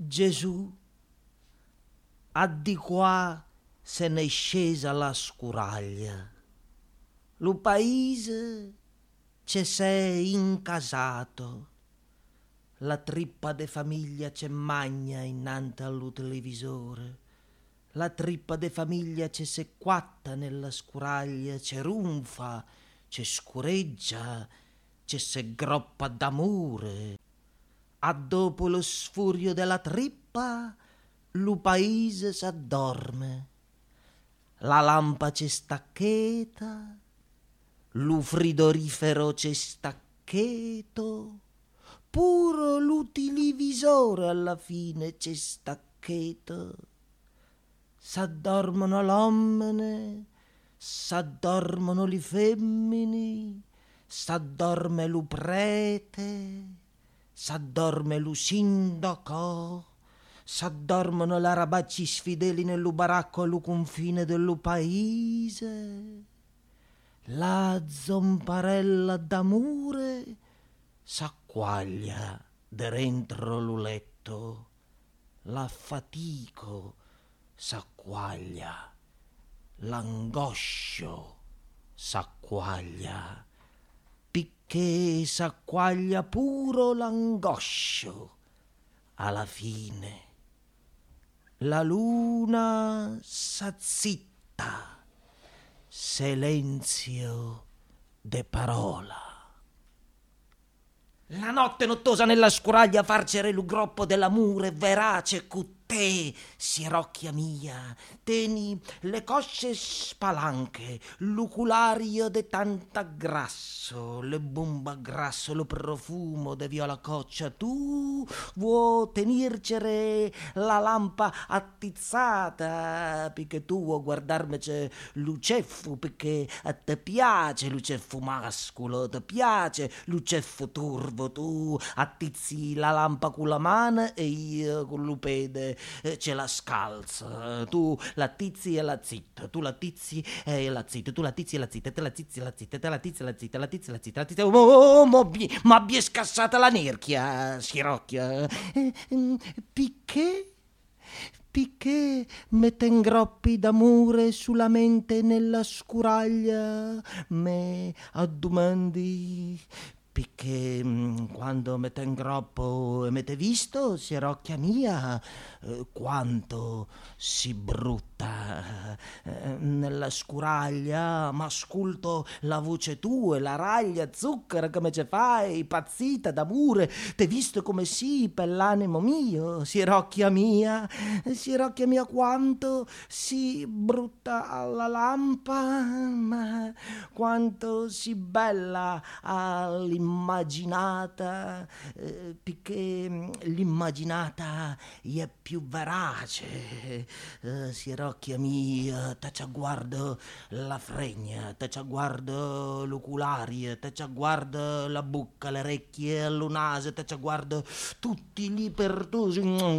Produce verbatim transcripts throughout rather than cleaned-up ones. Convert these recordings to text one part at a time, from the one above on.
Gesù a di qua se n'è scesa la scuraglia. Lo paese ci sei incasato. La trippa de famiglia c'è magna innanti allo televisore. La trippa de famiglia c'è sequatta nella scuraglia, c'è runfa, c'è scureggia, c'è se groppa d'amore. A dopo lo sfurio della trippa, lo paese s'addorme. La lampa c'è staccheta, lo frigorifero c'è staccheto, puro l'utilivisore alla fine c'è staccheto. S'addormono l'ommene, s'addormono li femmini, s'addorme lo prete, s'addorme lo sindaco, s'addormono l'arabacci sfideli nello baracco allo confine dello paese. La zomparella d'amore s'acquaglia dentro lo letto. La fatico s'acquaglia, l'angoscio s'acquaglia, picché s'acquaglia puro l'angoscio. Alla fine la luna s'azzitta, silenzio de parola. La notte nottosa nella scuraglia farcere lo groppo dell'amore verace cu te, sirocchia mia, teni le cosce spalanche, l'oculario de tanta grasso, le bomba grasso, lo profumo de viola coccia. Tu vuoi tenircere la lampa attizzata, perché tu vuoi guardarmece luceffo, perché a te piace luceffo mascolo, ti piace luceffo turvo, tu attizzi la lampa con la mano e io con l'upede ce la scalza. Tu la tizi e la zitta, tu la tizi e la zitta, tu la tizi e la zitta, te la tizi e la zitta, te la tizi e la zitta, la tizi e la zitta, la tizi. Oh, ma mi è scassata la nerchia, Sirocchia. Picché? Picché mette ingroppi d'amore sulla mente nella scuraglia, me addumandi. Perché quando mette in groppo e mette visto, Sirocchia mia, eh, quanto si brutta eh, nella scuraglia, ma ascolto la voce tua e la raglia zucchero come ce fai, impazzita d'amore, te visto come si per l'animo mio, Sirocchia mia, Sirocchia mia, quanto si brutta alla lampa, ma quanto si bella all'immaginata, eh, perché l'immaginata è più verace. Eh, Sirocchia mia, te ci guardo la fregna, te ci guardo l'oculario, te ci guardo la bocca, le orecchie, lo naso, te ci guardo tutti lì per tu.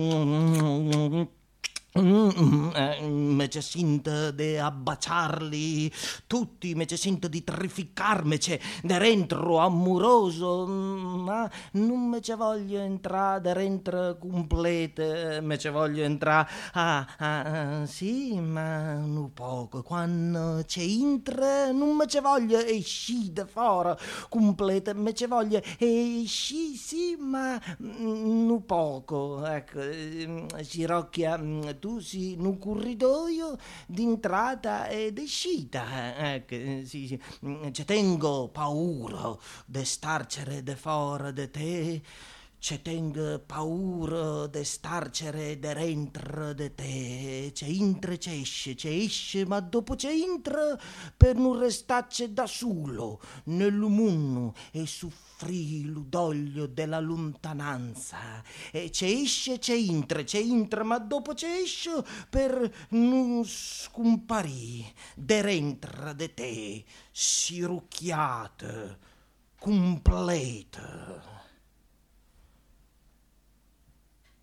Mm, eh, me c'è sinto di abbaciarli tutti, me c'è sinto di terrificarmeci dentro amoroso, ma non me ci voglio entrare dentro complete, me ci voglio entrare ah, ah, sì, ma un poco, quando c'è entra non me ci voglio escire fuori complete, me ci voglio esci, sì, ma un poco, ecco. Sirocchia, tu si in un corridoio d'entrata e d'uscita, ecco, sì, sì. Ci tengo paura di starcere de fuori de te, ci tengo paura di starcere de dentro de te, c'è entra, c'è esce, c'è esce, ma dopo c'è entra per non restarci da solo nel mondo e soffrire l'udoglio della lontananza, e c'è esce, c'è entra, c'è entra, ma dopo c'è esce per non scomparire de dentro de te, sirucchiata, completa.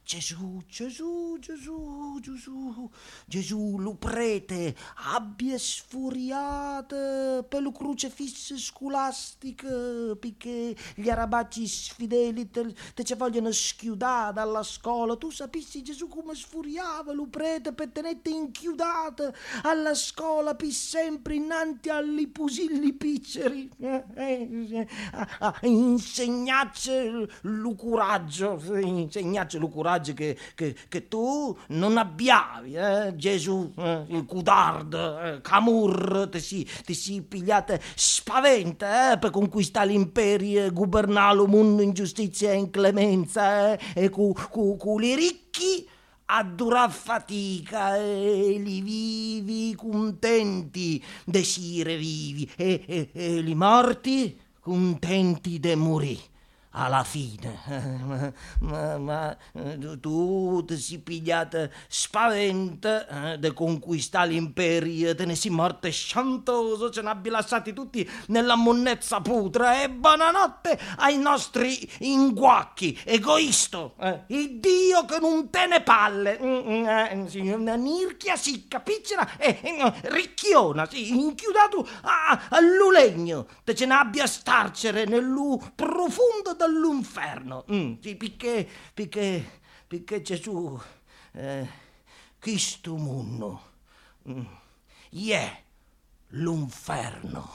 Gesù, Gesù, Gesù, Gesù, Gesù, lo prete abbia sfuriata per lo crocifisso scolastico, perché gli arabacci sfideli te, te ci vogliono schiudare dalla scuola. Tu sapissi, Gesù, come sfuriava lo prete per tenete inchiudata alla scuola per sempre innanti agli pusilli picceri. Eh, eh, eh, insegnacci lo coraggio, insegnacci lo coraggio Che, che, che tu non abbiavi, eh, Gesù, eh, il cudardo, eh, Camur, ti si, ti si pigliate spaventa eh, per conquistare l'imperio e governare il mondo in giustizia e in clemenza, eh, e cu, cu, cu li ricchi a durar fatica e li vivi contenti de sire vivi e, e, e li morti contenti de morì alla fine. Ma, ma, ma tu ti si pigliata spaventa eh, di conquistare l'imperio, te ne si morte sciantoso, ce n'abbi lasciati tutti nella monnezza putra e buonanotte ai nostri inguacchi, egoisto, eh, il Dio che non te ne palle, mm, eh, sì, una nirchia sicca, piccina e eh, ricchiona, sì, inchiudato a, all'ulegno, te ce n'abbia starcere nell'u profondo dall'inferno. Mm, sì, perché, perché, perché Gesù, eh, questo mondo, mm, è l'inferno.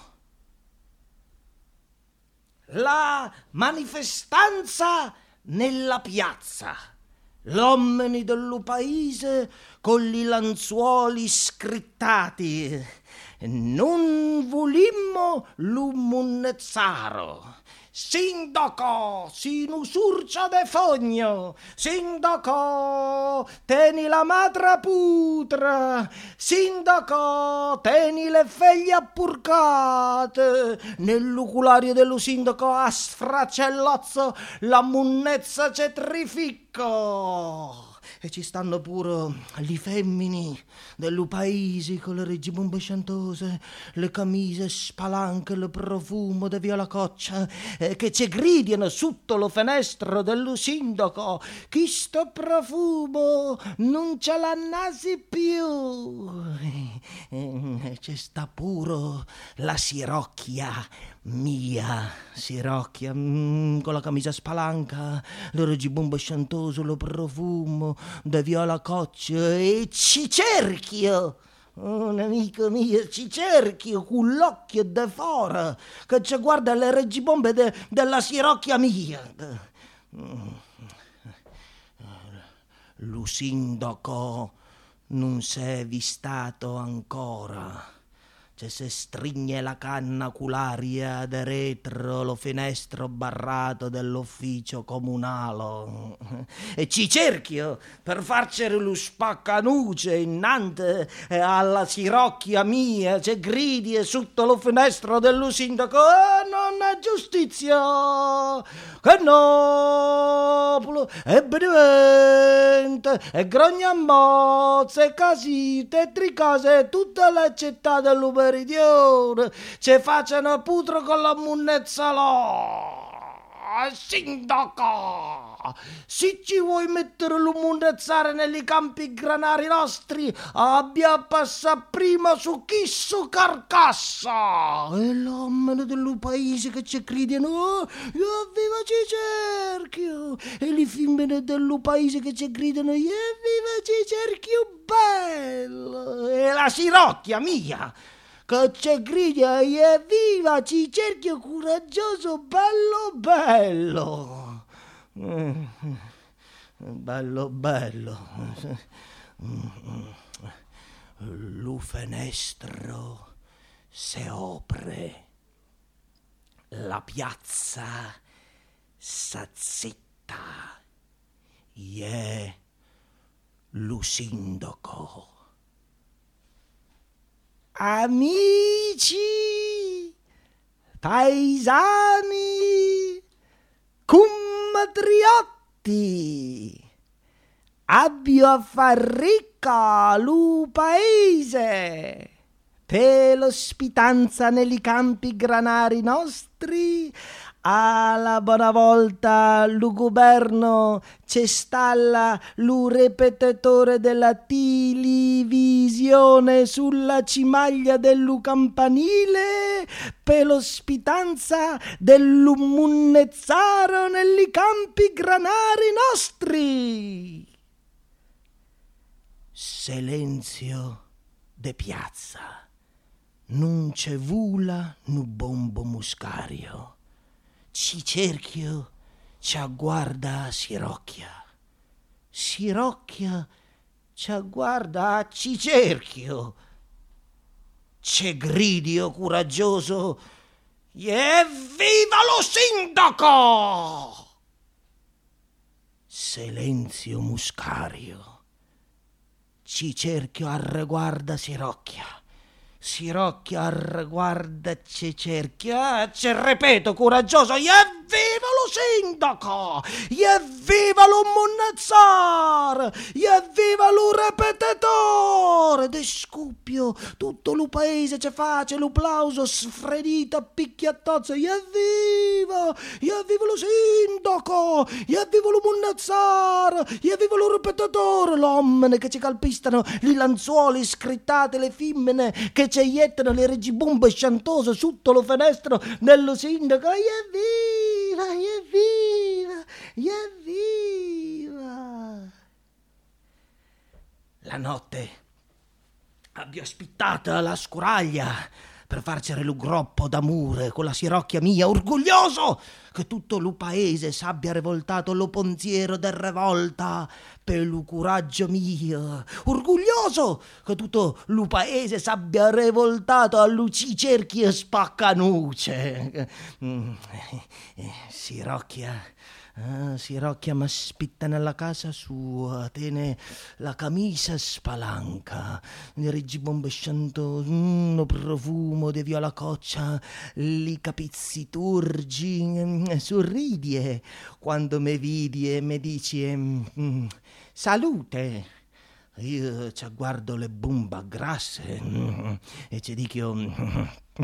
La manifestanza nella piazza. L'uomini dello paese con li lanzuoli scrittati. Non volimmo l'umunnezzaro. Sindaco, sinu surcia de fogno, sindaco, teni la madra putra, sindaco, teni le figlie appurcate, nell'oculario dello sindaco a sfracellazzo la munnezza cetrificco. E ci stanno pure le femmini dello paese con le regibombe sciantose, le camicie spalanche, il profumo di viola coccia, eh, che ci gridano sotto lo fenestro dello sindaco. Chi sto profumo non ce l'ha nasi più. E ci sta pure la sirocchia mia, sirocchia, mm, con la camicia spalanca, le regibombe sciantose, lo profumo da viola coccia e ci cerchio. Oh, un amico mio, ci cerchio con l'occhio de fora che ci guarda le regibombe de, della sirocchia mia. Lo sindaco non s'è vistato ancora. C'è se strigne la canna cularia de retro lo finestro barrato dell'ufficio comunale e ci cerchio per farcere lo spaccanuce innanti alla sirocchia mia, c'è gridi e sotto lo finestro dello sindaco e non è giustizia che nobile e benevente e grognamozze e casite e tricase tutte le città dell'Uber meridione ci facciano putro con la munnezza là. Sindaco, se ci vuoi mettere lo munnezzare negli campi granari nostri abbia a passare prima su chi su carcassa e l'uomo dello paese che ci cridiano oh, viva Cicerchio e le femmine dello paese che ci gridano viva Cicerchio bello e la sirocchia mia che ci grida evviva Cicerchio coraggioso bello bello bello bello lo fenestro se opre la piazza s'azzetta è lo sindaco. Amici, paesani, compatriotti, abbio a far ricca lo paese per l'ospitanza negli campi granari nostri alla buona volta lu governo c'è stalla lu ripetitore della televisione sulla cimaglia dello campanile per l'ospitanza dello munnezzaro negli campi granari nostri. Silenzio de piazza, non c'è vula nu bombo muscario. Ci cerchio, ci agguarda Sirocchia. Sirocchia ci agguarda ci cerchio. C'è gridio coraggioso. Evviva lo sindaco! Silenzio muscario. Ci cerchio arreguarda Sirocchia. Sirocchia arreguarda ci cerchio. Ah, ci ripeto coraggioso. Evviva lo sindaco! Evviva lo munnezzar! Evviva lo ripetitore! De scuppio tutto lo paese ci face lo plauso sfredito a picchiattozzo. Evviva! Evviva lo sindaco! Evviva lo munnezzar! Evviva lo ripetitore! L'omine che ci calpistano li lanzuoli scrittate, le femmine che ci iettano le regibombe sciantose sotto lo fenestro dello sindaco. Evviva! Evviva! Evviva! La notte abbia aspettata la scuraglia per farcere lo groppo d'amore con la Sirocchia mia, orgoglioso che tutto lo paese s'abbia rivoltato lo pensiero del revolta per lo coraggio mio, orgoglioso che tutto lo paese s'abbia rivoltato a luci cerchi e spaccanuce. Mm, eh, Sirocchia Ah, Sirocchia m'aspetta nella casa sua, tiene la camicia spalanca, ne rigibombesciando un profumo di viola coccia, li capizzi turgi, sorridie quando me vidi e me dici mm, salute. Io ci guardo le bomba grasse mm, e ci dico mm,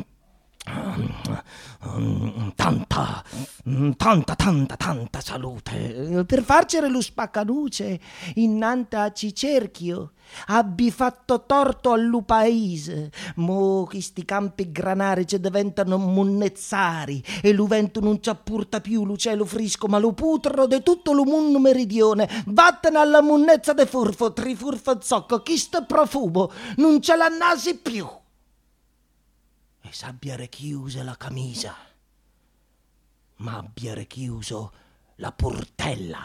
tanta, tanta, tanta, tanta salute. Per farcere lo spaccanuce innanti a ci cerchio abbi fatto torto allo paese. Mo che sti campi granari ci diventano munnezzari e lo vento non ci appurta più lo cielo frisco ma lo putro de tutto lo mondo meridione. Vattene alla munnezza de furfo, trifurfo zocco, chi sto profumo non ce la nasi più. E s'abbia richiusa la camicia, ma abbia richiuso la portella.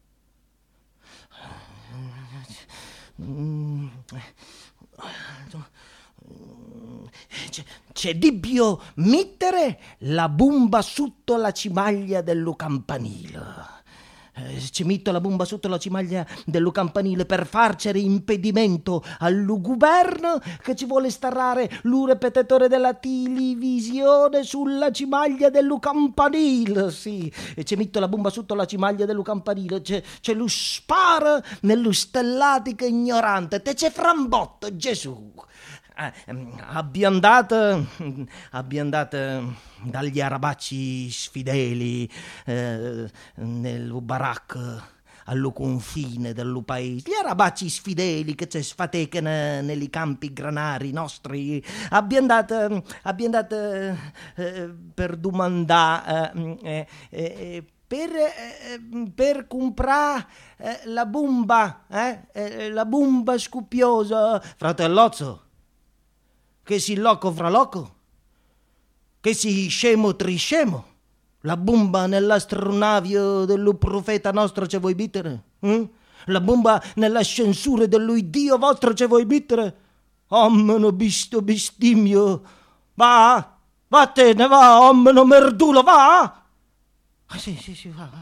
C'è, c'è dibbio mettere la bomba sotto la cimaglia dello campanile. Ci metto la bomba sotto la cimaglia dello campanile per farcere impedimento allo governo che ci vuole starrare lo ripetitore della televisione sulla cimaglia dello campanile, sì, e ci metto la bomba sotto la cimaglia dello campanile, c'è, c'è lo spara nello stellatico ignorante, te c'è frambotto, Gesù. Eh, abbiamo andato, abbiamo andato dagli arabacci sfideli eh, nel baracco allo confine dello paese, gli arabacci sfideli che ci sfatecano nei campi granari nostri. Abbiamo andato, abbiamo andato eh, per domandare eh, eh, Per, eh, per comprare eh, la bomba, eh, eh, la bomba scuppiosa, fratellozzo. Che si loco fra loco, che si scemo triscemo, la bomba nell'astronavio dello profeta nostro ce vuoi mettere? Eh? La bomba nell'ascensore dello Dio vostro ce vuoi mettere? Ommeno bisto bestimio, va, vattene, va, ommeno merdulo, va! Ah, sì, sì, sì, va,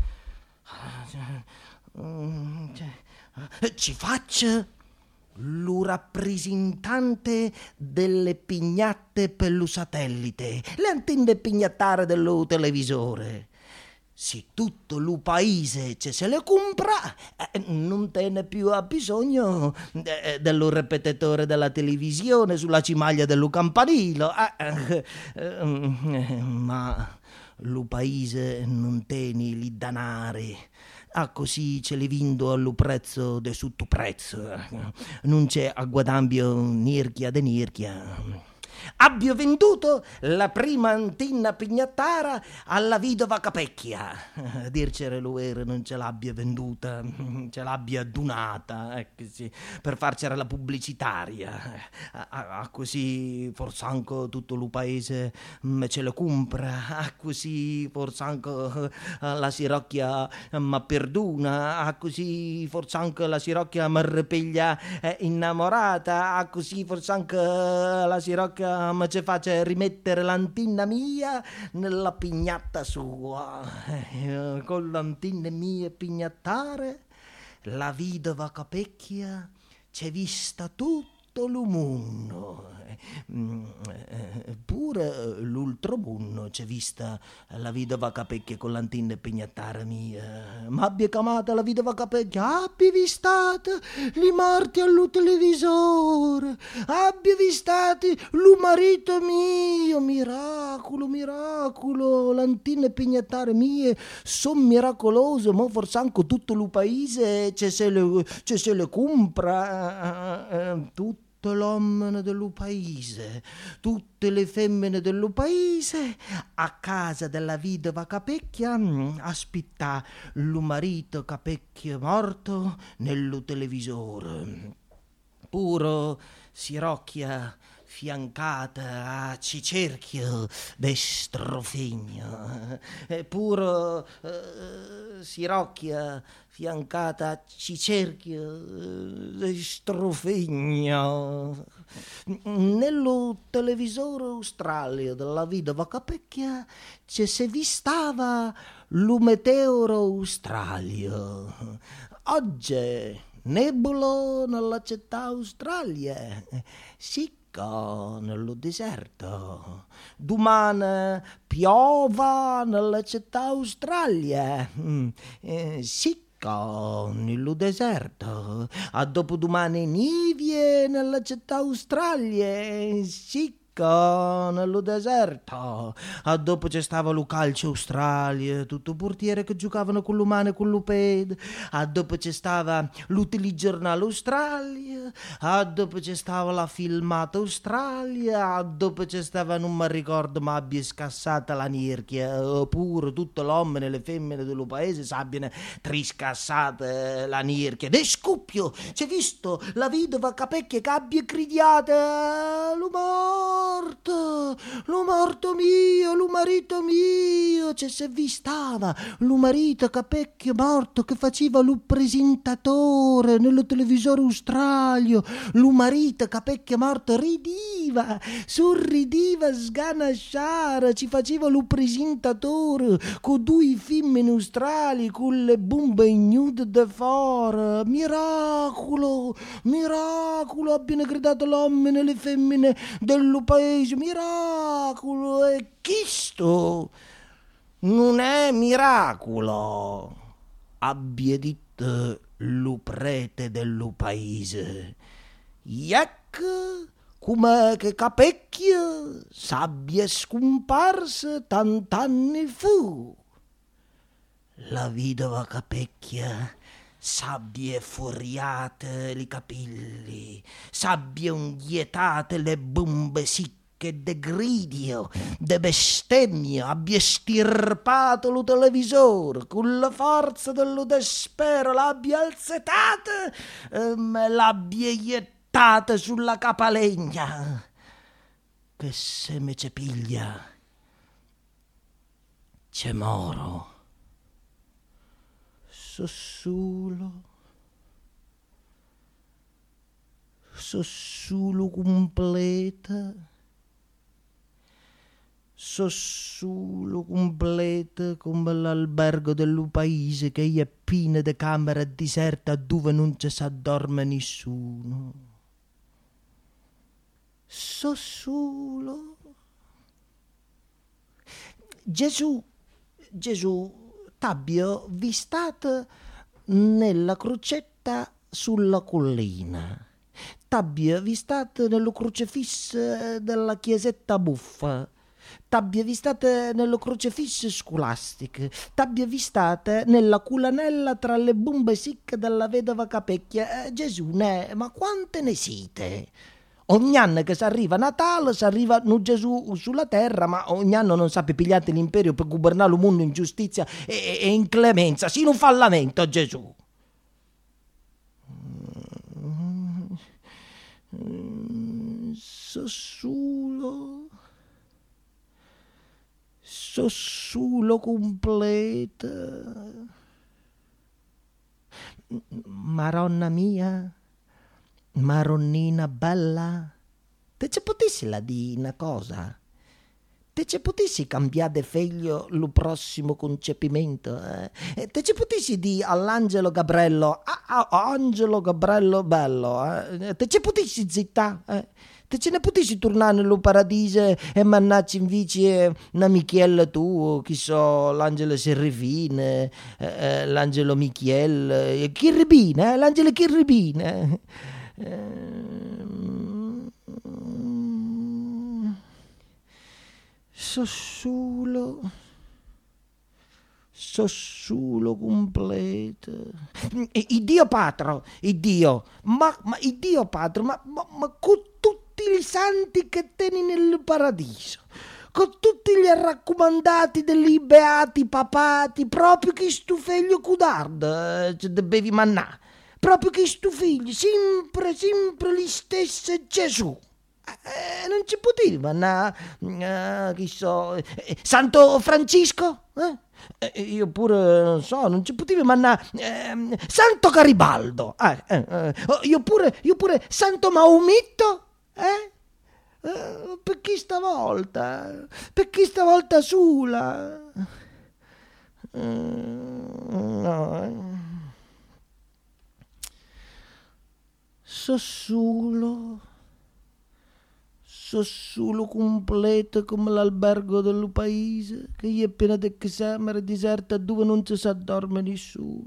va. Ci faccia lo rappresentante delle pignate per lo satellite, le antenne pignattare dello televisore. Se tutto lo paese ce se le compra, eh, non te ne più ha bisogno eh, dello ripetitore della televisione sulla cimaglia dello campanile. Eh, eh, eh, ma lu paese non teni li danari, ah così ce li vindo allo prezzo de sotto prezzo, non c'è a guadambio nirchia de nirchia. Abbia venduto la prima antenna pignattara alla vidova Capecchia. A dircere l'uere non ce l'abbia venduta, ce l'abbia donata, eh, così, per farcela la pubblicitaria. A, a, a così forse anche tutto il paese me ce le compra, a così forse anche la Sirocchia mi perdona, a così forse anche la Sirocchia mi ripiglia eh, innamorata, a così forse anche la Sirocchia ma ci faccia rimettere l'antenna mia nella pignatta sua. Eh, con l'antenna mia pignattare la vidova Capecchia c'è vista tutto lo mondo, eh, pure l'ultro mondo c'è vista la vidova Capecchia con l'antenna pignattare mia. Ma abbia chiamata la vidova Capecchia, abbia vistate li morti allo televisore, abbia vistate lo marito mio, miracolo, miracolo, l'antenna pignattare mie sono miracolose, ma forse anche tutto il paese c'è se le, c'è se le compra, eh, eh, tutto l'uomo del paese, tutte le femmine del paese a casa della vidova Capecchia aspetta lo marito Capecchia morto nello televisore. Puro Sirocchia fiancata a Cicerchio de Strofegno, puro eh, Sirocchia fiancata a Cicerchio de Strofegno. Nello televisore Australia della vidova Capecchia ci si vistava lo meteoro Australia. Oggi nebula nella città Australia, sicca nello deserto. Domani piova nella città Australia, eh, sicca nello deserto. A dopodomani nivie nella città Australia, sicca nello deserto. A dopo c'è stava lo calcio Australia, tutto portiere che giocavano con l'umano e con l'uped. A dopo c'è stava l'utiligiornale Australia, a dopo c'è stava la filmata Australia, a dopo c'è stava, non mi ricordo, ma abbia scassata la nirchia, oppure tutto l'uomo e le femmine del paese s'abbiano triscassate la nirchia. De scuppio c'è visto la vidova Capecchia che abbia gridiata lo morto, lo morto mio, lo marito mio. C'è se vistava lo marito Capecchia morto che faceva lo presentatore nello televisore Australia. Lo marito Capecchia morto ridiva, sorridiva sganasciare, ci faceva lo presentatore con due femmine australi con le bombe ignude da fuori. Miracolo, miracolo, abbiano gridato l'uomo e le femmine del paese, miracolo. E questo non è miracolo, abbia detto lo prete del paese. Ecco come che Capecchia s'abbia scomparsa tant'anni fu. La vedova Capecchia s'abbia furiate i capelli, s'abbia unghietate le bombe sicche de gridio, de bestemmia, abbia stirpato lo televisore, con la forza dello despero l'abbia alzetata e me l'abbia iettata sulla capalegna. Che se me ce piglia, ce moro. So solo, so solo completa, so solo completa come l'albergo del paese che è pieno di camere deserte dove non ci s'addorme nessuno. So solo. Gesù, Gesù, t'abbia vistata nella crocetta sulla collina, t'abbia vistata nello crocifisso della chiesetta buffa, t'abbia vistate nello crocefisso scolastico, t'abbia vistate nella culanella tra le bombe sicche della vedova Capecchia. Eh, Gesù, ne, ma quante ne siete? Ogni anno che si arriva a Natale, si arriva un Gesù sulla terra, ma ogni anno non sa pigliate l'imperio per governare il mondo in giustizia e, e in clemenza, sino un fallamento, Gesù. Sossulo, sossulo completo. Maronna mia, maronnina bella, te ci potessi la di una cosa? Te ci potessi cambiare figlio lo prossimo concepimento? Eh? Te ci potessi di all'angelo Gabriello, ah, ah, angelo Gabriello bello, eh? Te ci potessi zittà? Eh? Te ce ne potessi tornare nello paradiso e mannarci invece una Michiella tu, chi so, l'angelo Serrefine, eh, eh, l'angelo Michiel, eh, Chirribina, eh, l'angelo Chirribina. Eh, Sossulo, sossulo completo. Il Dio Patro, il Dio, ma, ma il Dio Patro, ma, ma, ma con tutti i santi che tieni nel paradiso, con tutti gli raccomandati degli beati papati, proprio che sto figlio cudardo, ci devi mannà, proprio che sto figlio, sempre, sempre gli stessi Gesù. Eh, non ci potevi, ma uh, chi so, eh, Santo Francisco? Eh? Eh, io pure non so, non ci potevi, ma eh, Santo Garibaldo? Eh, eh, eh, io pure, io pure Santo Maometto? Eh? Eh, perché stavolta? Perché stavolta sola? Eh, no, eh. Sossulo. Sossulo completo come l'albergo del paese, che gli è appena di camera deserta dove non ci sa dorme nessuno.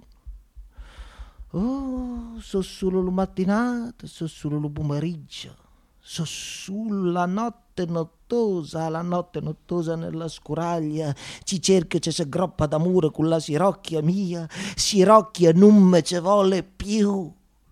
Oh, sossulo la mattinata, sossulo lo pomeriggio, sossulo la notte nottosa, la notte nottosa nella scuraglia, ci cerca, ci si groppa d'amore con la sirocchia mia, sirocchia non me ci vuole più.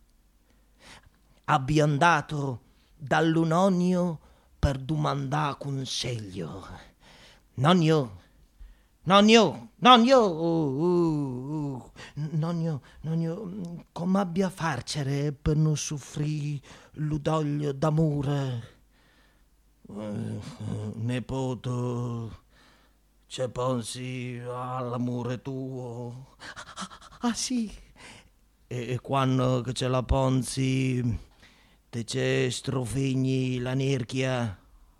Abbia andato dall'Unonio per domandare consiglio. Nonio, nonio, nonio, uh, uh, uh. nonio, nonio, come abbia a farcere per non soffrire l'udoglio d'amore? Uh, nepoto, ce pensi all'amore tuo? Ah sì, e, e quando che ce la pensi te c'è strofigni la nerchia?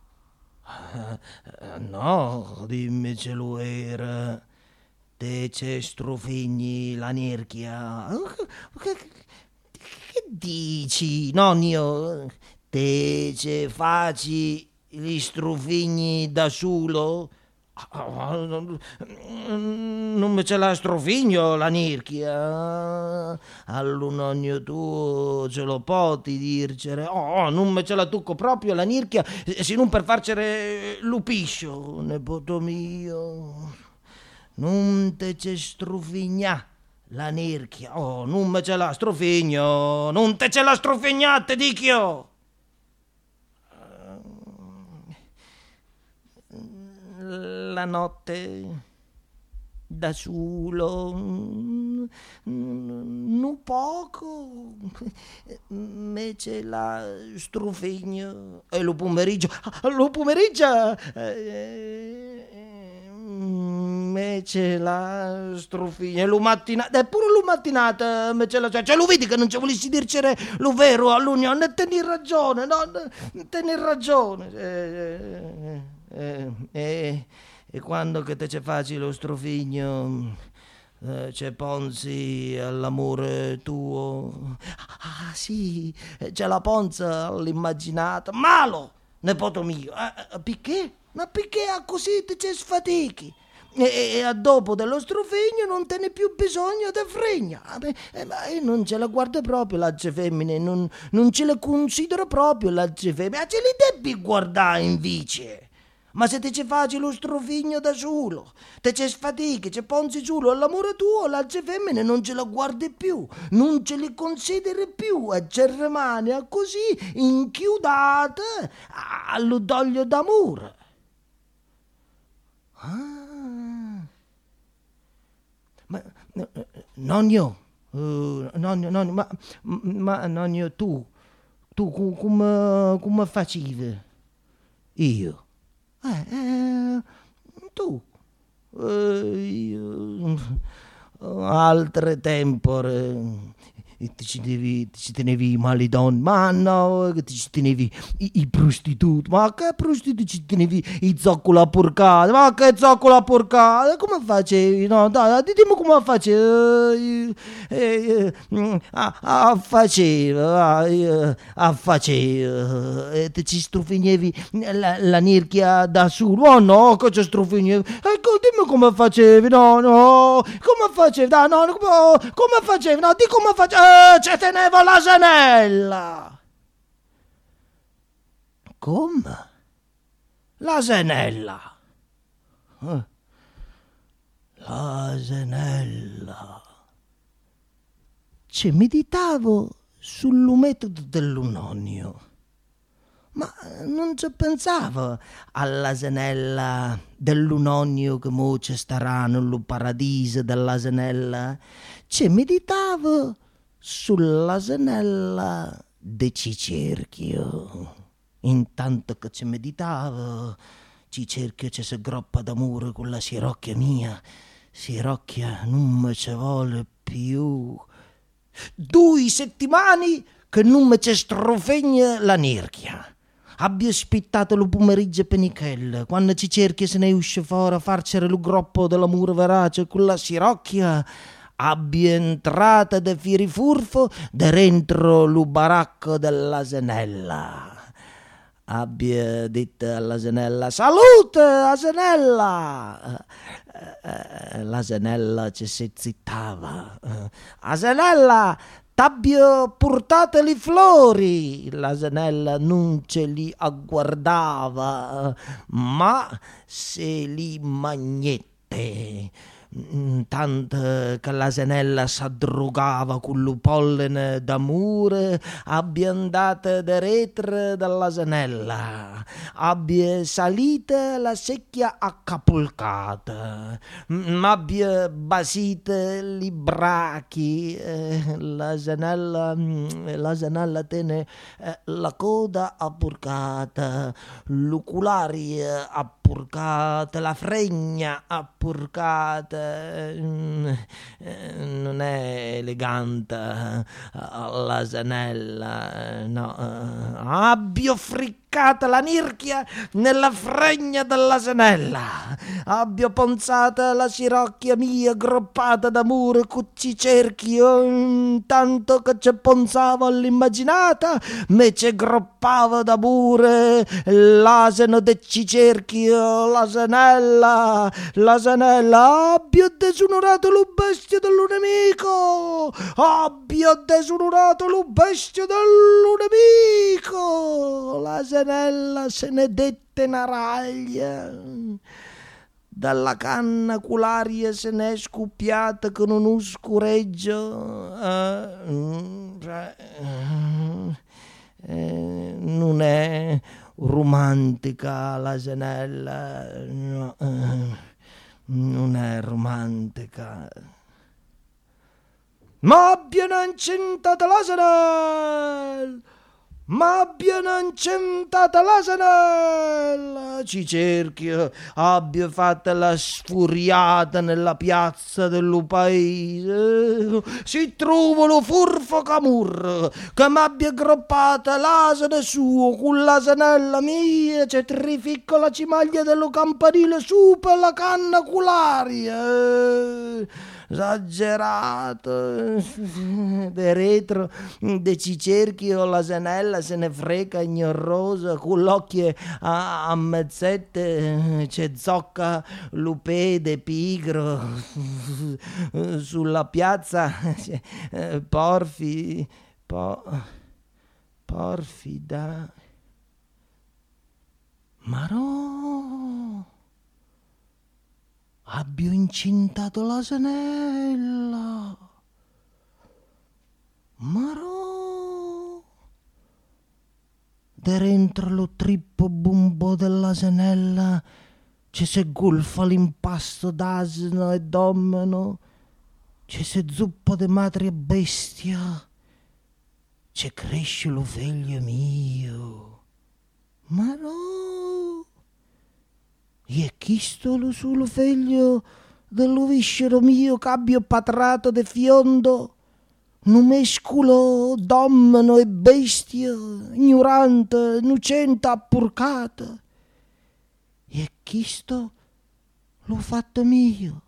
Uh, no, dimmi ce lo era. Te c'è strofigni la nerchia? Che, che dici, nonio? Te ce faci gli strofigni da solo? Non me ce la strofigno la nerchia, all'unonio tuo ce lo poti dircere. Oh, non me ce la tocco proprio la nerchia, se non per farcere lupiscio, nepoto mio. Non te ce strofigna la nerchia. Oh, non me ce la strofigno, non te ce la strofignate, dichio. La notte da solo, non poco, me ce la strufigno. E lo pomeriggio, lo pomeriggio, eh, me ce la strufigno. E lo mattinata, e pure lo mattinata, me ce la, cioè, lo vedi che non ci volessi dircere lo vero all'unione, teni ragione, no, teni ragione. Eh, eh, eh, e quando che te ce faci lo strofigno, eh, c'è ponzi all'amore tuo? Ah sì, c'è la ponza all'immaginata. Malo, nepoto mio, eh, perché? Ma perché a così te ce sfatichi? E, e a dopo dello strofigno non te ne più bisogno da fregna. Eh, ma io non ce la guardo proprio l'alce femmine, non, non ce la considero proprio l'alce femmine. Ma ce li devi guardare invece. Ma se te ci facci lo strofigno da solo, te ci sfatichi, ci ponzi solo all'amore tuo, l'altra femmine non ce la guardi più, non ce li consideri più e ci rimane così inchiudata all'udoglio d'amore. Ah. Ma nonno, uh, nonno, nonno, ma, ma nonno, tu, tu come, come facevi? Io? Eh, eh, tu, eh, io, altre tempore, ti ci, devi, ti ci tenevi i mali donne, ma no, ti ci tenevi i, i prostituti, ma che prostituti ci tenevi i zoccoli a porcate, ma che zoccoli a porcate, come facevi, no, dai, ditemi come facevi, eh, eh, a, a faceva, a, a faceva, e ti ci strufignevi la, la nirchia da solo, oh no, che ci strufignevi, ecco, dimmi come facevi, no, no, come facevi, dai, no, come, come facevi, no, di come facevi, ci tenevo l'asenella. Come? L'asenella? Eh. L'asenella. Ci meditavo sul metodo dell'unonio, ma non ci pensavo all'asenella dell'unonio che mo ci starà nel paradiso dell'asenella. Ci meditavo sull'asenella di Cicerchio. Intanto che ci meditavo, Cicerchio ci si groppa d'amore con la sirocchia mia. Sirocchia non me ci vuole più. Due settimane che non mi ci strofegna la nerchia. Abbia aspettato lo pomeriggio penichella, quando Cicerchio se ne usce fuori a farcere lo groppo dell'amore verace con la sirocchia. Abbia entrata da fieri furfo dentro lo baracco dell'asenella. Abbia detto all'asenella: salute, asenella! L'asenella ci si zittava. Asenella, t'abbia portato le flori. L'asenella non ce li agguardava, ma se li magnette. Tanto che l'asenella s'addrogava con lo polline d'amore, abbia andata dietro dall'asenella, abbia salita la secchia accapolcata, m'abbia basita li brachi, eh, l'asenella, l'asenella tene eh, la coda appurcata, l'oculari appurcata, la fregna appurcata. Non è elegante l'asenella, no. Abbia friccata la nirchia nella fregna dell'asenella, abbia ponzata la sirocchia mia groppata d'amore con Cicerchio, tanto che ci ponzava all'immaginata, me ci groppava d'amore l'aseno de Cicerchio, l'asenella, l'asenella. Abbia desonorato lo bestia dello nemico! Abbia desonorato lo bestia dello nemico! L'asenella se ne dette una raglia. Dalla canna cularia se n'è scoppiata con un scureggio. Eh, eh, non è romantica l'asenella, no. Eh. Non è romantica. Ma abbiano incentato l'asenella! Ma abbiano incentato l'asenella! Cicerchio abbia fatto la sfuriata nella piazza dello paese. Si trova lo furfo camurro che m'abbia groppata l'asino suo con l'asenella mia, c'è trificco la cimaglia dello campanile su per la canna cularia. Esagerato. De retro de Cicerchio l'asenella se ne freca ignorrosa, con l'occhio a, a mezzette, c'è zocca lupede pigro sulla piazza, porfi po, porfida. Marò abbia incintato l'asinella. Marò, dentro lo trippo bumbo dell'asinella ci si gulfa l'impasto d'asino e d'omeno, ci si zuppa di madre e bestia, ci cresce lo figlio mio. Ma no, e chi sto lo solo figlio dello viscero mio che abbia patrato de fiondo, un mesculo d'omeno e bestia, ignorante, innocente, appurcata. E chi sto l'ho fatto mio.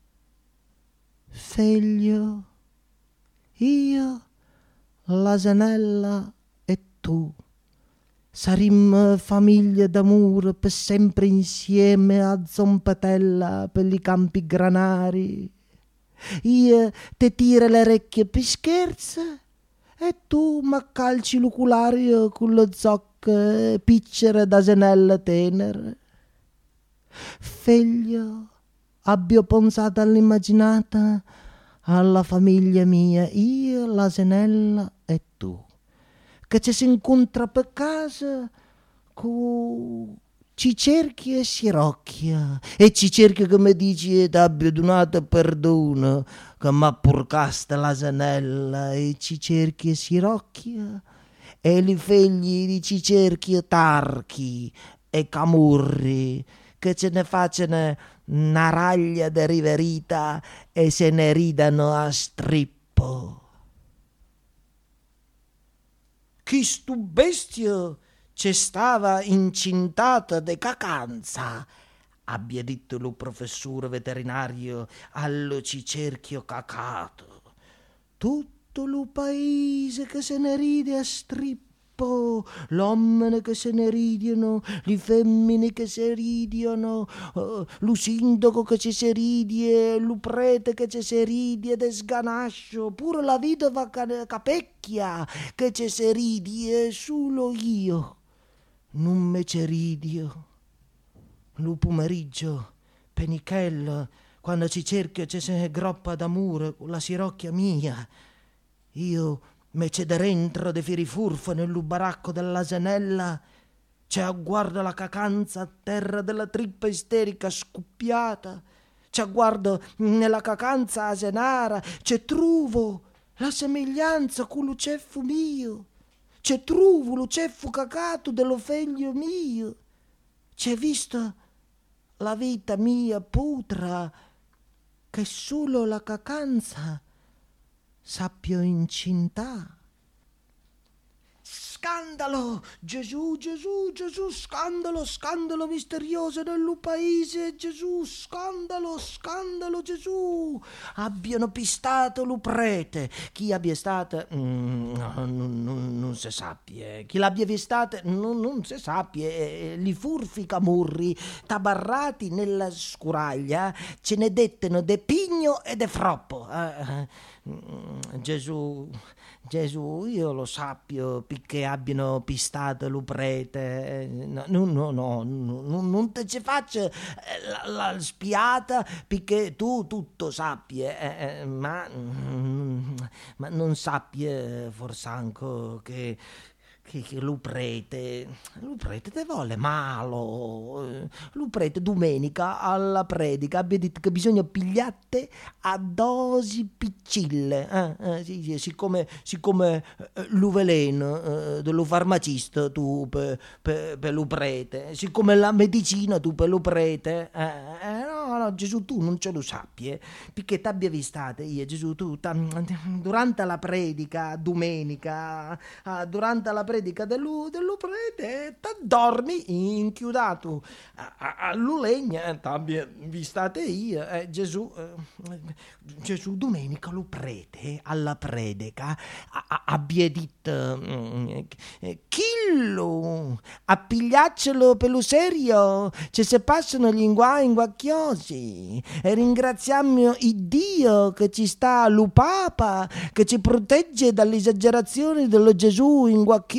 Figlio, io, l'asinella e tu, sarimmo famiglia d'amore per sempre insieme a Zompatella per i campi granari. Io ti tiro le orecchie per scherzo e tu mi calci l'oculario con le zocche piccere d'asinella tenere. Figlio, abbia pensato all'immaginata alla famiglia mia, io, l'asinella e tu, che ci si incontra per casa con Cicerchia e Sirocchia, e Cicerchia che mi dice t'abbia donato perdono che m'ha porcasta l'asinella, e Cicerchia e Sirocchia e i figli di Cicerchia Tarchi e Camurri che ce ne facciano una raglia di riverita e se ne ridano a strippo. Chi stu bestio c'è stava incintata de cacanza, abbia detto lo professore veterinario allo Cicerchio cacato. Tutto lo paese che se ne ride a strippo, l'uomine che se ne ridiano, le femmine che se ridiano, uh, lo sindaco che ci si ridie, lo prete che ci si ridie de sganascio, pure la vedova capecchia che ci si ridie, solo io non me ci ridio. Lo pomeriggio, Penichella, quando ci cerchio ci si groppa d'amore con la sirocchia mia, io me c'è dentro de firifurfa nel baracco dell'asinella, c'è a guarda la cacanza a terra della trippa isterica scoppiata, c'è a guarda nella cacanza asenara, c'è truvo la somiglianza con lo ceffo mio, c'è truvo lo ceffo cacato dello figlio mio, c'è vista la vita mia putra che solo la cacanza sappio incinta. Scandalo! Gesù, Gesù, Gesù, scandalo, scandalo misterioso nel paese, Gesù, scandalo, scandalo, Gesù. Abbiano pistato lo prete. Chi abbia stato, mm, non, non, non si sappia. Chi l'abbia vistata, non, non si sappia. Li furfi camurri, tabarrati nella scuraglia, ce ne detteno de pigno e de froppo. Eh, Gesù, Gesù, io lo sappio perché abbiano pistato lo prete. No, no, no, no, non te ci faccia la, la spiata perché tu tutto sappi, eh, ma, ma non sappia forse anche che che, che lo prete, lo prete te vuole malo, lo prete domenica alla predica abbia detto che bisogna pigliate a dosi piccille, eh, eh, sì, sì, siccome, siccome eh, lo veleno eh, dello farmacista tu per pe, pe lo prete, siccome la medicina tu per lo prete, eh, eh, no, no, Gesù tu non ce lo sappi, eh, perché t'abbia vistate io, Gesù tu, durante la predica domenica, ah, durante la predica dello, dello prete t'addormi inchiudato allo legna, t'abbia vistate io, eh, Gesù, eh, Gesù domenica lo prete alla predica a, abbia detto eh, chillo a pigliarcelo per lo serio ci se passano gli inguai inguacchiosi e ringraziamo il Dio che ci sta lo Papa che ci protegge dalle esagerazioni dello Gesù inguacchioso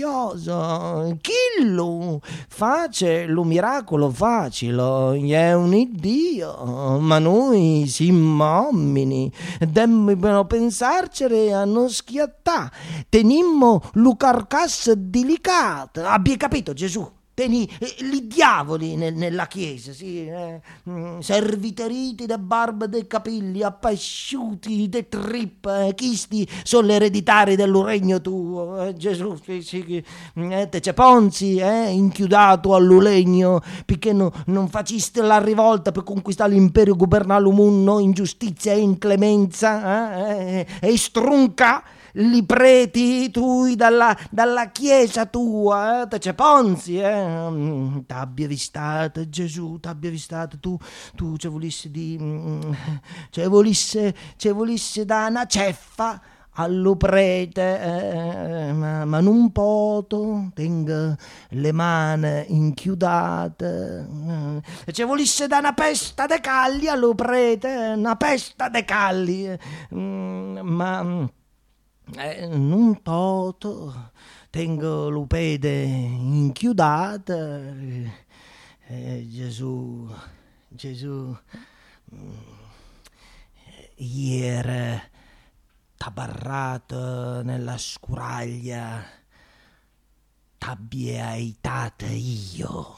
misterioso. Chi lo face lo miracolo facile, è un Iddio, ma noi siamo uomini, dobbiamo pensarcene a non schiattà, tenimmo lo carcasso delicato, abbia capito Gesù? Teni eh, li diavoli nel, nella chiesa, sì, eh, mm, serviteriti da barba dei capelli, appasciuti de trip, eh, chisti sono l'ereditari del regno tuo, eh, Gesù, sì, sì, che, eh, te c'è Ponzi, eh, inchiudato all'ulegno, perché no, non faciste la rivolta per conquistare l'imperio, governare il mondo in giustizia e inclemenza, eh, eh, e strunca li preti tui dalla, dalla chiesa tua, eh? Te c'è Ponzi, eh? T'abbia vistato Gesù, t'abbia vistato tu, tu ci volisse di, ci volisse, ci volisse da una ceffa allo prete, eh, ma, ma non poto, tenga le mani inchiudate, eh, ci volisse da una pesta de calli allo prete, una pesta de calli, eh, ma Eh, non toto, tengo l'upede inchiudata, eh, Gesù, Gesù, ieri tabarrato nella scuraglia, t'abbia aiutata io.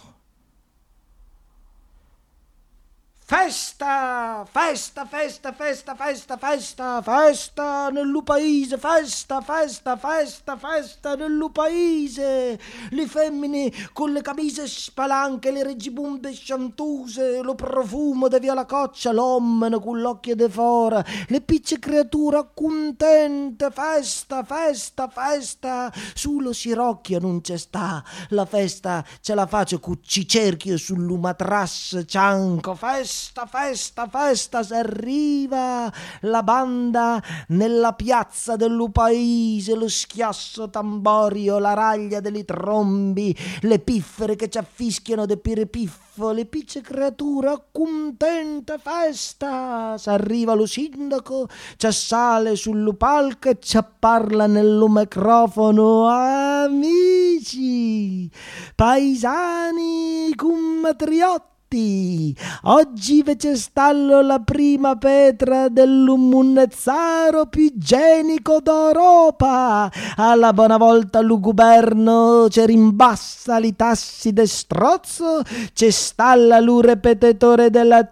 Festa, festa, festa, festa, festa, festa, festa nel paese, festa, festa, festa, festa nel paese. Le femmine con le camicie spalanche, le regibumbe sciantuse, lo profumo de via la coccia, l'uomo con l'occhio de fora, le picce creature contente, festa, festa, festa. Sullo Sirocchio non c'è sta, la festa ce la faccio con ci cerchio sul matras cianco, festa. Festa, festa, festa, si arriva la banda nella piazza del paese, lo schiasso tamborio, la raglia delle trombi, le piffere che ci affischiano de pirepiffo, le picce creature contente, festa. Si arriva lo sindaco, ci sale sul palco e ci parla nel microfono: amici, paesani, compatriotti, oggi vece stallo la prima pietra dell'ummunnezzaro più igienico d'Europa. Alla buona volta il governo ci rimbassa li tassi de strozzo, ci stalla lu ripetitore della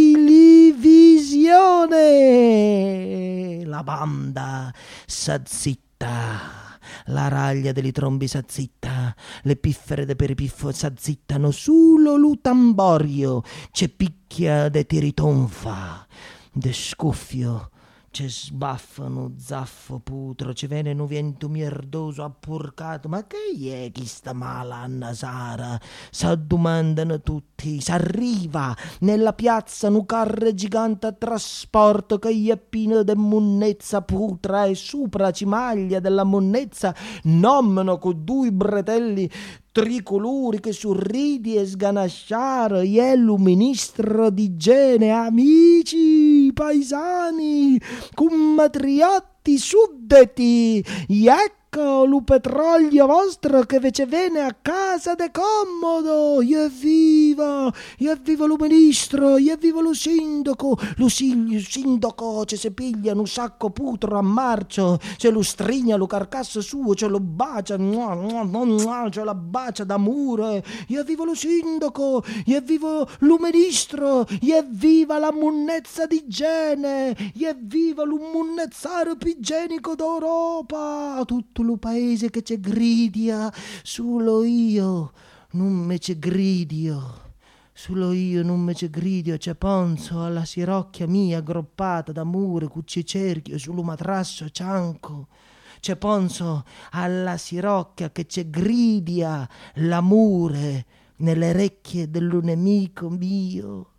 televisione. La banda s'azzitta, la raglia delle trombi s'azzitta, le piffere de peripiffo s'azzittano, sulo lu tamborio c'è picchia de tiritonfa, de scuffio c'è sbaffano zaffo putro, ci viene un vento merdoso appurcato. Ma che è chi sta mala Anna Sara? S'addomandano tutti. S'arriva nella piazza un carro gigante a trasporto che è pieno de monnezza putra e sopra cimaglia della monnezza nominano con due bretelli tricolori che sorridi e sganasciare è il ministro di igiene. Amici, paesani, compatriotti, sudditi, ecco lo petrolio vostro che vece viene a casa de comodo. Evviva, evviva lo ministro, evviva lo sindaco. Lo sindaco ci si piglia un sacco putro a marcio, ce lo strigna lo carcasso suo, ce lo bacia, ce la bacia d'amore. Evviva lo sindaco, evviva lo ministro, evviva la munnezza di igiene, evviva lo munnezzaro più igienico d'Europa. Tutto lo paese che c'è gridia, solo io non me c'è gridio, solo io non me c'è gridio, c'è Ponzo alla Sirocchia mia groppata d'amore, cucci cerchio sullo matrasso cianco, c'è Ponzo alla Sirocchia che c'è gridia l'amore nelle orecchie dello nemico mio.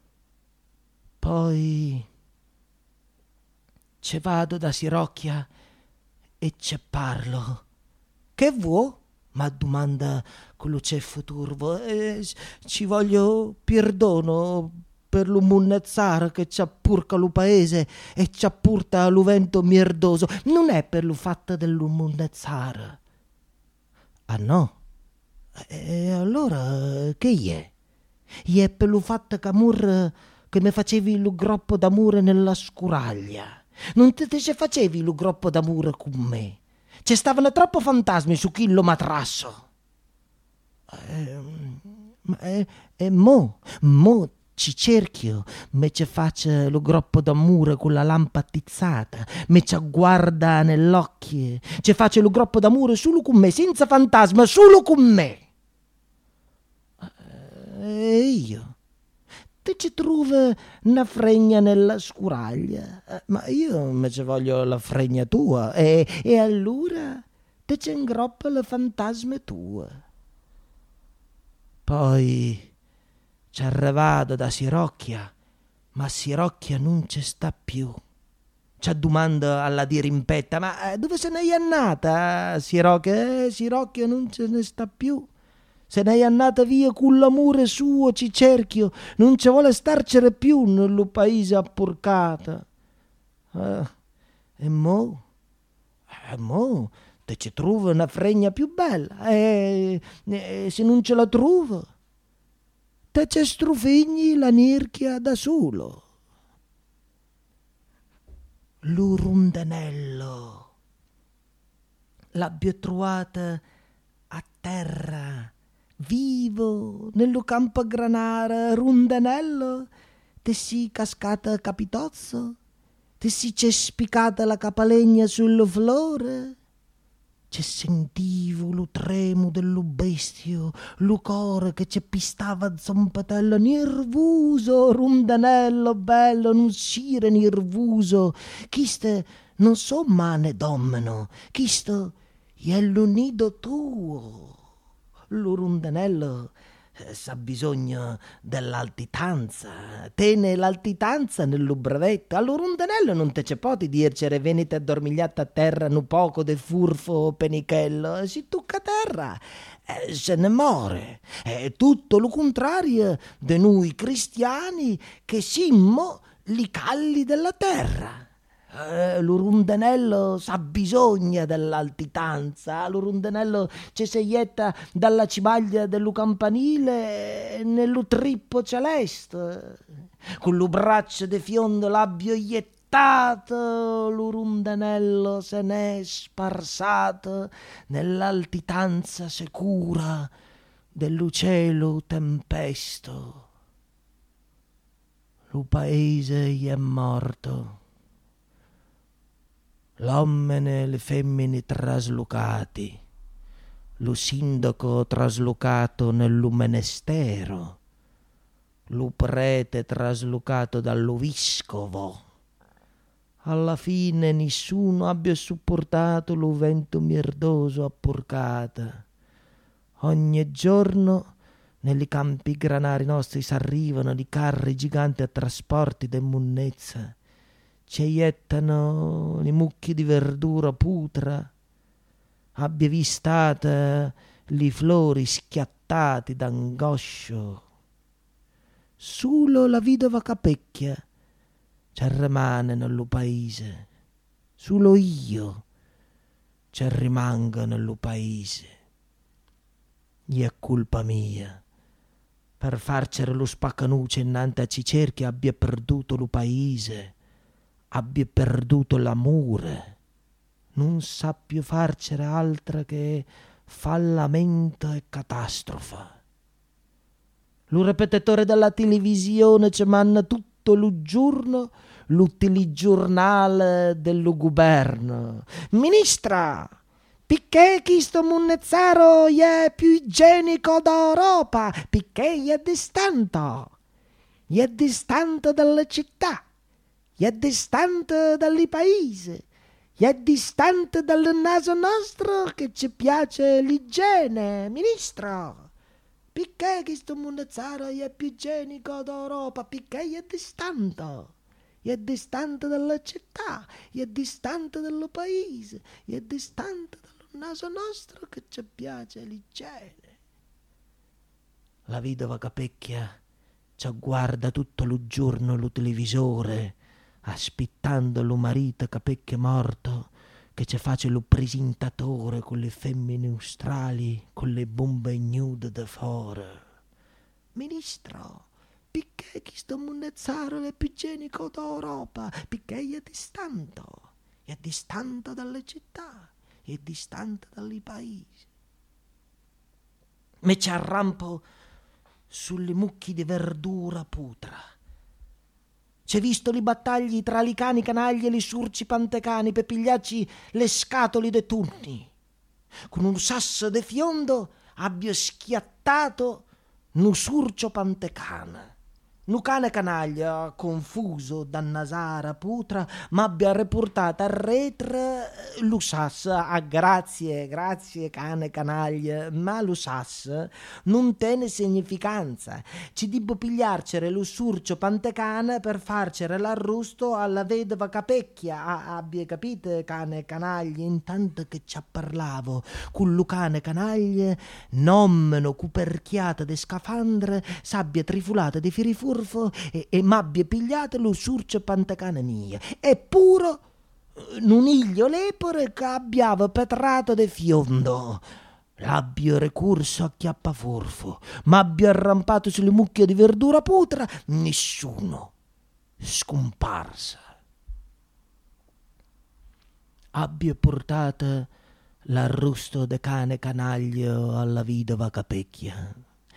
Poi ce vado da Sirocchia e ce parlo. Che vuoi? Ma domanda quello ceffo turvo. Eh, ci voglio perdono per lo munnezzare che ci appurca lo paese e ci appurta lo vento merdoso. Non è per lo fatto dello munnezzare. Ah no? E allora che è? È per lo fatto che amor che mi facevi lo groppo d'amore nella scuraglia. Non te, te se facevi lo groppo d'amore con me. Ci stavano troppo fantasmi su quello matrasso. E eh, eh, mo, mo ci cerchio, me ci faccio lo groppo d'amore con la lampa attizzata, me ci guarda nell'occhio, ci faccio lo groppo d'amore solo con me, senza fantasma, solo con me. E io? Te ci trovi una fregna nella scuraglia, ma io me ci voglio la fregna tua, e, e allora te ci ingroppa le fantasme tue. Poi ci arrivato da Sirocchia, ma Sirocchia non ci sta più. Ci domanda alla dirimpetta, ma dove se ne è annata Sirocchia? Eh, Sirocchia non ce ne sta più. Se ne è annata via con l'amore suo, ci cerchio, non ci vuole starcene più nello paese appurcata. Eh, e mo? E mo? Te ci trova una fregna più bella, e, e se non ce la trova, te ci strufigni la nirchia da solo. Lo rondanello l'abbia trovata a terra, vivo, nello campo a granare, rondanello, te si cascata capitozzo, te si c'è spiccata la capalegna sullo flore, c'è sentivo lo tremo dello bestio, lo core che ci pistava zompatello, nervoso, rondanello bello, non sire nervoso, chiste non so mane domino, chiste è lo nido tuo. Lo rondanello eh, sa bisogno dell'altitanza, tene l'altitanza nello brevetto. Allo rondanello non te ce poti dircere venite addormigliata a terra nu poco de furfo penichello, si tocca a terra eh, se ne more. È tutto lo contrario de noi cristiani che simmo li calli della terra. Eh, lo rondanello sa bisogna dell'altitanza, lo rondanello ci seietta dalla cibaglia dello campanile nello trippo celeste, con lo braccio de fiondo labbio iettato, lo rondanello se n'è sparsato nell'altitanza sicura dello cielo tempesto. Lo paese gli è morto, l'uomine e le femmine traslocati, lo sindaco traslocato nello menestero, lo prete traslocato dallo vescovo. Alla fine nessuno abbia supportato lo vento merdoso a porcata. Ogni giorno negli campi granari nostri s'arrivano di carri giganti a trasporti de munnezza. Ci iettano i mucchi di verdura putra, abbia vistata li flori schiattati d'angoscio. Solo la vedova Capecchia ci rimane nello paese, solo io ci rimango nello paese. E è colpa mia, per farcere lo spaccanuccio innanti a Cicerchia abbia perduto lo paese, abbia perduto l'amore, non sa più farcere altra che fallamento e catastrofe. Lo ripetitore della televisione ci manna tutto lo giorno lo telegiornale dello governo. Ministra, perché questo munnezzaro è più igienico d'Europa? Perché è distante, è distante dalle città, è distante dai paesi, è distante dal naso nostro che ci piace l'igiene, ministro. Perché questo munnezzaro è più igienico d'Europa? Perché è distante, è distante dalla città, è distante dal paese, è distante dal naso nostro che ci piace l'igiene. La vedova Capecchia ci guarda tutto lo giorno lo televisore, aspettando lo marito Capecchia morto, che ci face lo presentatore con le femmine australi, con le bombe nude da fuori. Ministro, perché questo monnezzaro è più igienico d'Europa? Perché è distante, è distante dalle città, è distante dai paesi. Me ci arrampo sulle mucchi di verdura putra. C'è visto le battaglie tra i cani canagli e i surci pantecani per pigliarci le scatole dei turni. Con un sasso de fiondo abbia schiattato nu surcio pantecana. Nu cane canaglia, confuso da nasara putra, m'abbia riportato a retra lo sasso. A grazie, grazie cane canaglia, ma lo sasso non tiene significanza. Ci debbo pigliarcere lo surcio pantecana per farcere l'arrosto alla vedova Capecchia. Ah, abbia capito, cane canaglia? Intanto che ci parlavo con lo cane canaglia, nommeno cuperchiata de scafandre, s'abbia trifulata di firifurfo e, e m'abbia pigliato lo surcio pantecana mia. Eppure un iglio lepore che abbiava petrato de fiondo. L'abbia recurso a chiappafurfo, m'abbia arrampato sulle mucchie di verdura putra, nessuno, scomparsa. Abbia portato l'arrosto de cane canaglio alla vedova Capecchia.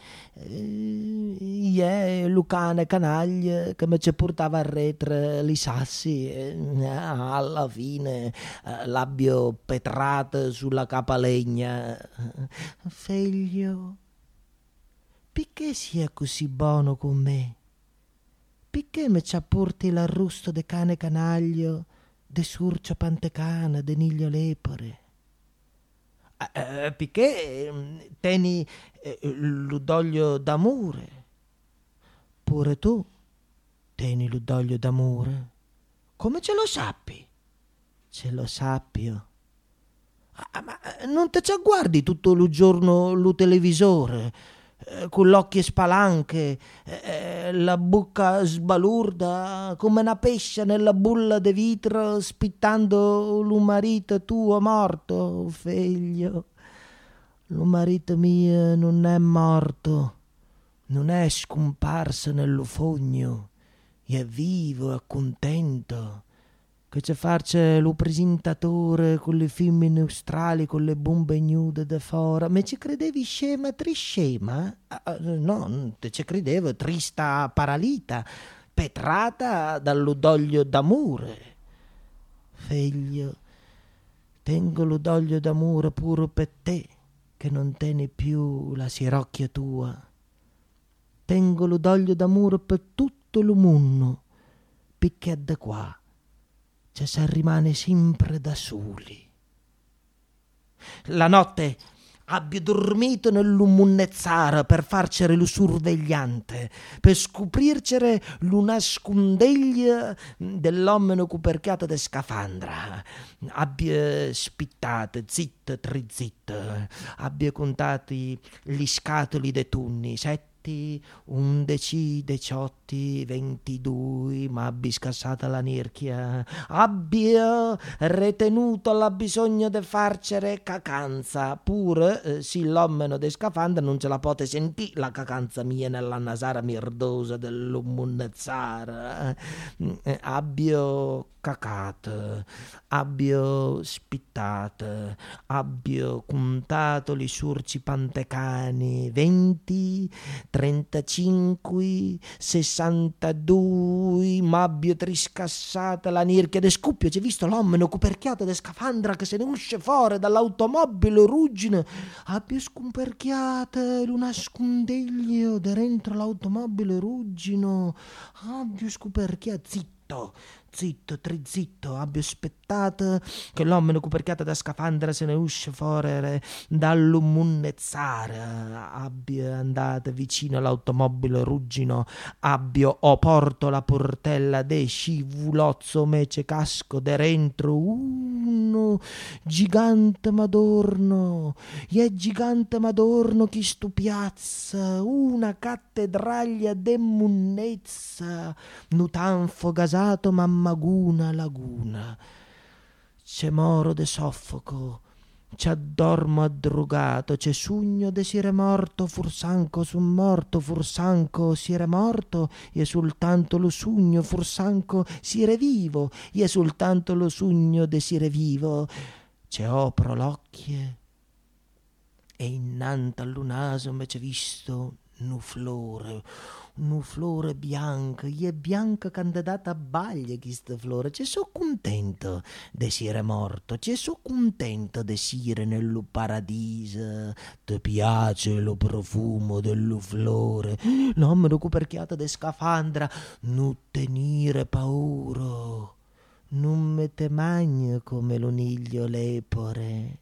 E yeah, lo cane canaglia che mi ci portava a retro li sassi, e alla fine l'abbia petrata sulla capalegna. Figlio, perché sia così buono con me? Perché mi ci porti l'arrosto de cane canaglio, de surcio pantecana, de niglio lepore? Eh, perché teni eh, l'udoglio d'amore. Pure tu teni l'udoglio d'amore. Come ce lo sappi? Ce lo sappio. Ah, ma non te ci guardi tutto il giorno lo televisore, eh, con l'occhio spalanche, eh, la bocca sbalurda come una pesce nella bulla de vitro, spittando lo marito tuo morto, figlio. Lo marito mio non è morto, non è scomparso nello fogno, è vivo, è contento, che ci farce lo presentatore con le femmine australi, con le bombe nude da fora. Ma ci credevi scema, triscema? Ah, no, non te ci credevo, trista paralita, petrata dall'udoglio d'amore. Figlio, tengo l'udoglio d'amore pure per te, che non tieni più la sirocchia tua. Tengo l'udoglio d'amore per tutto il mondo, perché da qua ci si rimane sempre da soli. La notte abbia dormito nell'umunnezzara per farcere lo sorvegliante, per scoprircere lo nascondeglia dell'omeno cuperchiato de scafandra. Abbia spittate, zitta, trizitta, abbia contati gli scatoli de tunni, sette, undici, diciotti, ventidue, ma abbia scassata la nirchia, abbia retenuto la bisogno de farcere cacanza, pure eh, sì l'omeno de scafandra non ce la pote sentì la cacanza mia nella nasara mirdosa dell'umunnezzara. Eh, abbia cacato, abbia spittato, abbia contato li surci pantecani, venti, trentacinque, sessantadue, m'abbia triscassata la nirchia de scuppio. C'è visto l'omeno cuperchiato de scafandra che se ne usce fuori dall'automobile ruggine, abbia scumperchiata lo nascondeglio dentro l'automobile ruggino, abbia scuperchiato, zitto, zitto, trizitto, abbia aspettato che l'omeno cuperchiato da scafandra se ne usce fuori dall'umunnezzara, abbia andato vicino all'automobile ruggino, abbia o porto la portella de scivulozzo mece casco de dentro uno gigante madorno, e gigante madorno chi stupiazza, una cattedraglia de munnezza, nu tanfo gasato mammaguna laguna. c'è moro de soffoco, c'è addormo addrugato, c'è sugno de sire morto, fursanco son morto, fursanco sire morto, e soltanto lo sugno, fursanco sire vivo, e soltanto lo sugno de sire vivo. C'è opro l'occhie, e innanti all'unaso me c'è visto nu flore, nu flore bianca, e bianca candidata a baglia questa flore. Ci so contento de sire morto, ci so contento de sire nello paradiso. Ti piace lo profumo dello flore? L'uomo ricoperchiato de scafandra, non tenere paura, non me te magna come l'oniglio lepore.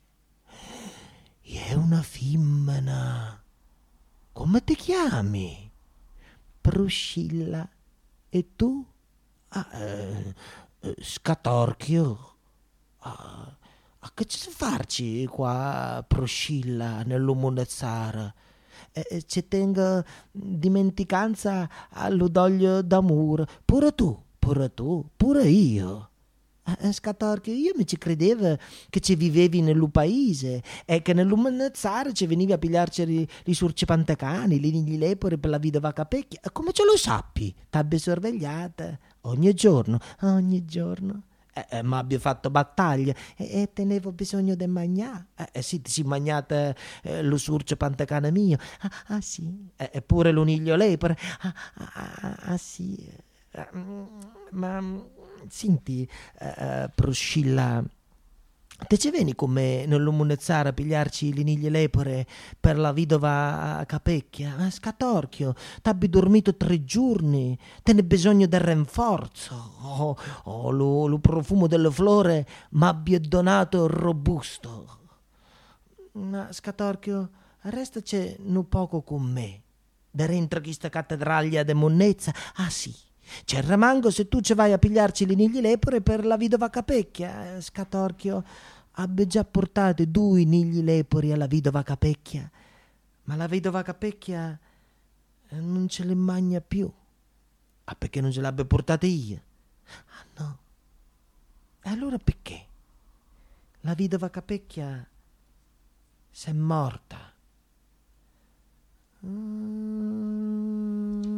È una femmina. Come ti chiami? Priscilla. E tu? Ah, eh, eh, Scatorchio. Ah, a che ci farci qua, Priscilla, nell'umonezzara? Eh, ci tengo dimenticanza all'udoglio d'amore. Pure tu, pure tu, pure io. Eh, Scatorchio, io mi ci credevo che ci vivevi nel paese e che nell'umanezzare ci venivi a pigliarci li, li surci pantacani, li nigli lepore per la vedova Capecchia. Come ce lo sappi? T'abbia sorvegliata ogni giorno, ogni giorno. Eh, eh, ma abbia fatto battaglia e, e tenevo bisogno di mangiare. Eh, eh, sì, ti si mangiate eh, lo surcio pantacana mio. Ah, ah sì. Eh, eppure l'uniglio lepore. Ah, ah, ah, ah sì. Eh, ma... Senti, uh, Priscilla, te ci vieni come nell'umonezzare a pigliarci le niglie lepore per la vedova Capecchia? Ah, Scatorchio, t'abbi dormito tre giorni, te ne bisogno del rinforzo. Oh, oh lo, lo profumo delle flore m'abbia donato robusto. Ma Scatorchio, restaci un poco con me. Dentro questa cattedraglia de monnezza, ah sì. C'è il ramango se tu ci vai a pigliarci le niglie lepore per la vedova Capecchia. Eh, Scatorchio abbia già portato due nigli lepori alla vedova Capecchia, ma la vedova Capecchia non ce le magna più. Ah, perché non ce l'abbia portate io? Ah no. E allora perché? La vedova Capecchia s'è morta. Mm.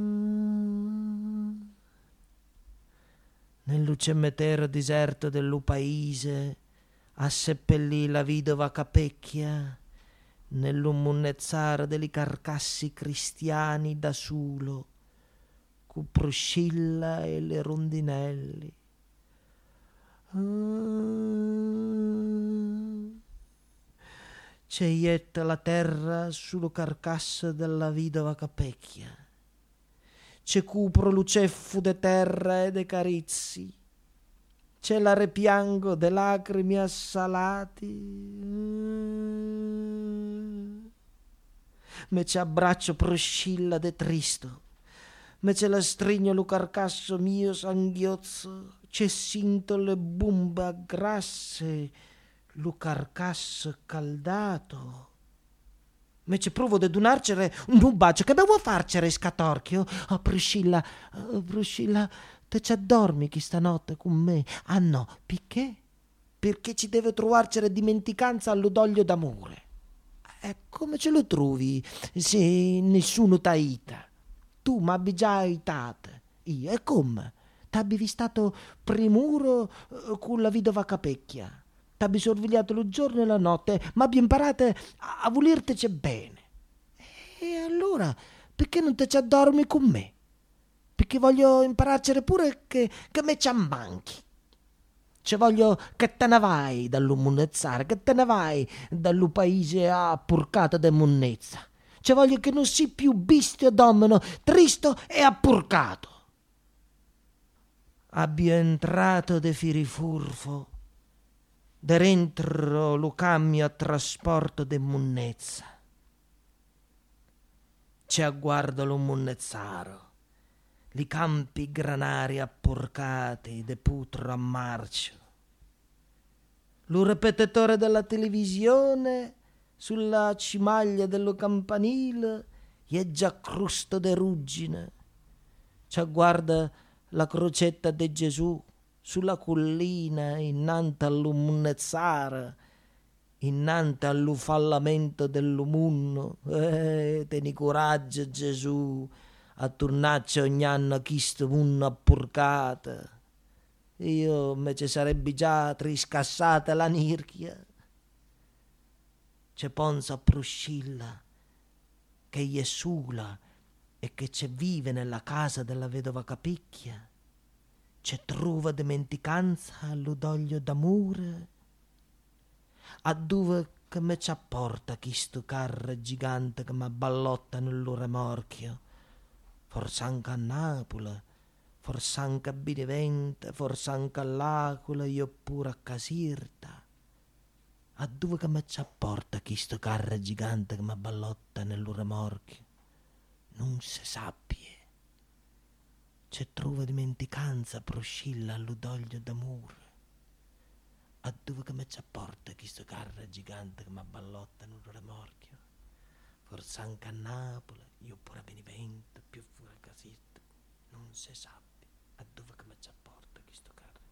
Nel cimitero deserto del paese a seppellì la vedova Capecchia nell'umunnezzare delle carcassi cristiani da solo cu Priscilla e le rondinelli. Ah, c'è ietta la terra sulla carcassa della vedova Capecchia. C'è cupro luceffo de terra e de carizi, c'è la repiango de lacrimi assalati, me c'è abbraccio Priscilla de tristo, me c'è la strigno lo carcasso mio sanghiozzo, c'è sinto le bombe grasse, lo carcasso caldato. Me ci provo de donarcere un bacio. Che devo farcere, Scatorchio? Oh, Priscilla, oh, Priscilla, te ci addormi chi stanotte con me? Ah no, perché? Perché ci deve trovarcere dimenticanza all'udoglio d'amore. E come ce lo trovi se nessuno t'aita? Tu m'abbi già aitata. Io, e come? T'abbi vistato primuro eh, con la vedova Capecchia. T'abbi sorvegliato lo giorno e la notte, ma abbi imparato a, a volerteci bene. E allora, perché non te ci addormi con me? Perché voglio impararcene pure che, che me ci ammanchi. Cioè voglio che te ne vai dall'umunnezzare, che te ne vai dallo paese a purcata de monnezza. Cioè voglio che non sii più bestio domino, tristo e appurcato. Abbia entrato de firifurfo dentro lo cambio a trasporto de monnezza. C'è a guardo lo monnezzaro, li campi granari appurcati de putro a marcio, lo ripetitore della televisione sulla cimaglia dello campanile è già crusto de ruggine. C'è a guarda la crocetta de Gesù sulla collina, innanti all'umunezzare, innanti all'ufallamento dell'umunno. Eh, teni coraggio, Gesù, a tornarci ogni anno a questo mondo appurcato. Io me ci sarebbe già triscassata la nirchia. C'è Ponza Proscilla, che è sola e che c'è vive nella casa della vedova Capicchia. C'è trova dimenticanza all'udoglio d'amore. A dove che me ci apporta questo carro gigante che mi ballotta nel loro remorchio? Forse anche a Napoli, forse anche a Benevento, forse anche all'Aquila, io pure a Caserta. A dove che me ci apporta questo carro gigante che mi ballotta nel loro remorchio? Non si sappie. C'è trova dimenticanza proscilla all'udoglio d'amore. A dove che me ci apporta questo carro gigante che mi ballotta nel remorchio? Forse anche a Napoli, io pure a Benevento, più fuori a Caserta. Non si sappie a dove che me ci apporta questo carro